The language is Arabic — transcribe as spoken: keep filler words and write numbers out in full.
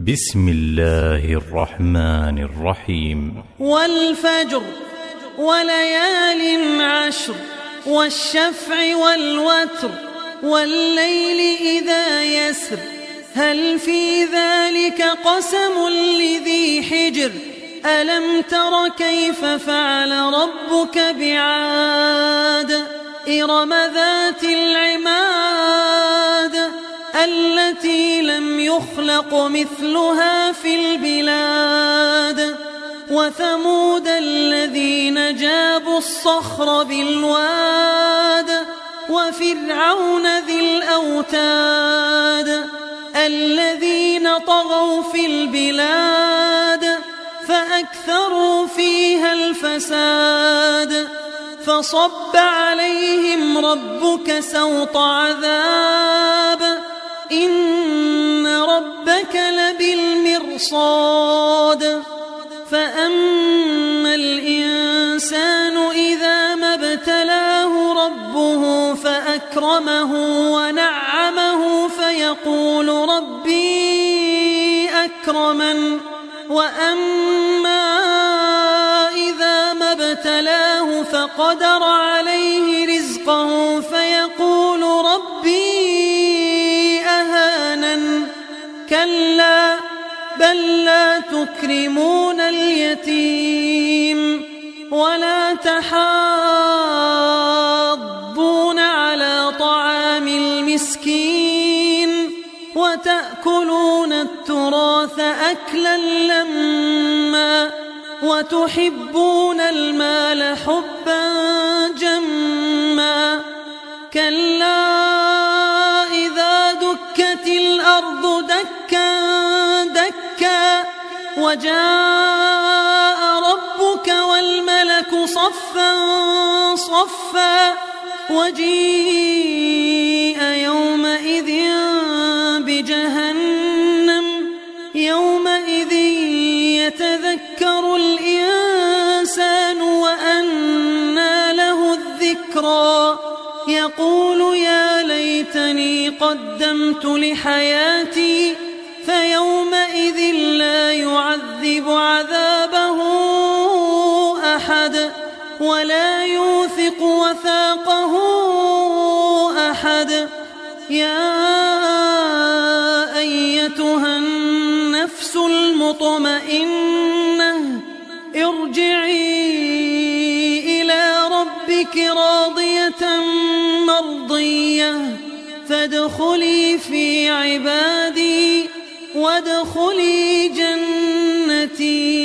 بسم الله الرحمن الرحيم. والفجر وليال عشر والشفع والوتر والليل إذا يسر هل في ذلك قسم لذي حجر ألم تر كيف فعل ربك بعاد إرم ذات العماد التي لم يخلق مثلها في البلاد وثمود الذين جابوا الصخر بالواد وفرعون ذي الأوتاد الذين طغوا في البلاد فأكثروا فيها الفساد فصب عليهم ربك سوط عذاب إن ربك لبالمرصاد فأما الإنسان إذا ما ابتلاه ربه فأكرمه ونعمه فيقول ربي أكرمن وأما إذا ما ابتلاه فقدر عليه رزقه فيقول ربي أهانن كلا بل لا تكرمون اليتيم ولا تحاضون على طعام المسكين وتأكلون التراث أكلا لما وتحبون المال حبا جما كلا إذا دكت الأرض دكا دكا وجاء ربك والملك صفا صفا وجيء يومئذ بجهنم يومئذ يتذكر الإنسان وأنى له الذكرى يقول يا ليتني قدمت لحياتي فيومئذ لا يعذب عذابه أحد ولا يوثق وثاقه أحد يا أيتها النفس المطمئنة ارجعي إلى ربك راضية مرضية فادخلي في عبادي وادخلي جنتي.